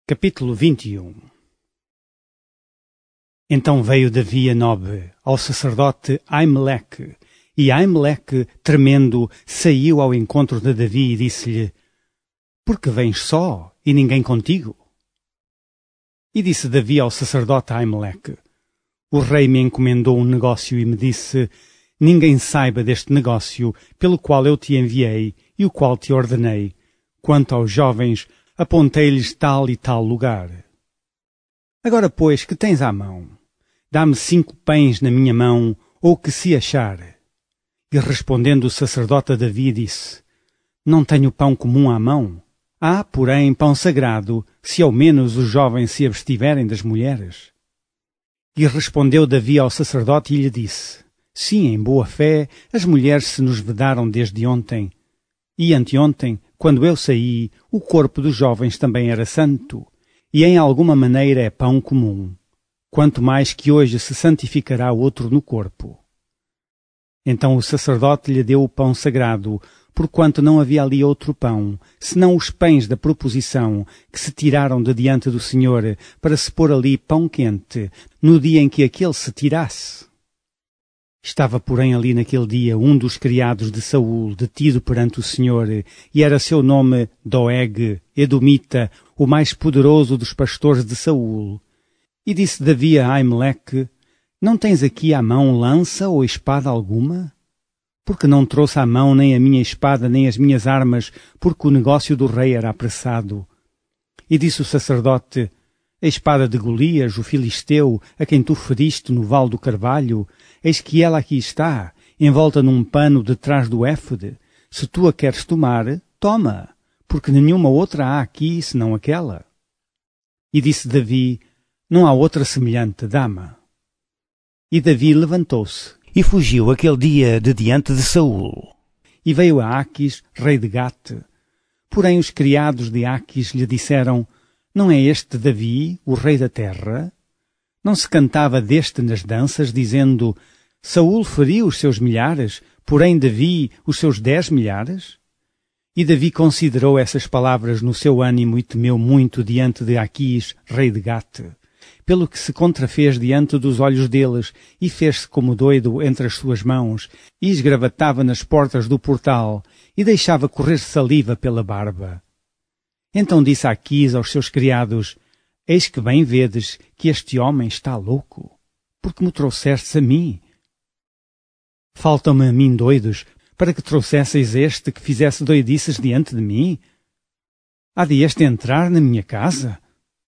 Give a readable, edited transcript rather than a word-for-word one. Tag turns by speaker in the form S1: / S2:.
S1: Capítulo 21. Então veio Davi a Nobe, ao sacerdote Aimeleque, e Aimeleque, tremendo, saiu ao encontro de Davi e disse-lhe: Por que vens só, e ninguém contigo? E disse Davi ao sacerdote Aimeleque: O rei me encomendou um negócio e me disse: Ninguém saiba deste negócio, pelo qual eu te enviei e o qual te ordenei. Quanto aos jovens, apontei-lhes tal e tal lugar. Agora, pois, que tens à mão? Dá-me 5 pães na minha mão, ou que se achar. E respondendo o sacerdote a Davi, disse: Não tenho pão comum à mão. Há, porém, pão sagrado, se ao menos os jovens se abstiverem das mulheres. E respondeu Davi ao sacerdote e lhe disse: Sim, em boa fé, as mulheres se nos vedaram desde ontem. E anteontem, quando eu saí, o corpo dos jovens também era santo, e em alguma maneira é pão comum, quanto mais que hoje se santificará outro no corpo. Então o sacerdote lhe deu o pão sagrado, porquanto não havia ali outro pão, senão os pães da proposição, que se tiraram de diante do Senhor, para se pôr ali pão quente, no dia em que aquele se tirasse. Estava, porém, ali naquele dia um dos criados de Saul, detido perante o Senhor, e era seu nome Doeg, Edomita, o mais poderoso dos pastores de Saul. E disse Davi a Aimeleque: Não tens aqui à mão lança ou espada alguma? Porque não trouxe à mão nem a minha espada nem as minhas armas, porque o negócio do rei era apressado. E disse o sacerdote: A espada de Golias, o filisteu, a quem tu feriste no vale do carvalho, eis que ela aqui está, envolta num pano detrás do éfode. Se tu a queres tomar, toma, porque nenhuma outra há aqui, senão aquela. E disse Davi: Não há outra semelhante, dá-me. E Davi levantou-se, e fugiu aquele dia de diante de Saul. E veio a Aquis, rei de Gate. Porém os criados de Aquis lhe disseram: Não é este Davi, o rei da terra? Não se cantava deste nas danças, dizendo: Saul feriu os seus milhares, porém Davi os seus 10 milhares? E Davi considerou essas palavras no seu ânimo e temeu muito diante de Aquis, rei de Gate, pelo que se contrafez diante dos olhos deles e fez-se como doido entre as suas mãos, e esgravatava nas portas do portal, e deixava correr saliva pela barba. Então disse Aquis aos seus criados: Eis que bem vedes que este homem está louco, porque me trouxestes a mim. Faltam-me a mim doidos, para que trouxesseis este que fizesse doidices diante de mim? Há de este entrar na minha casa?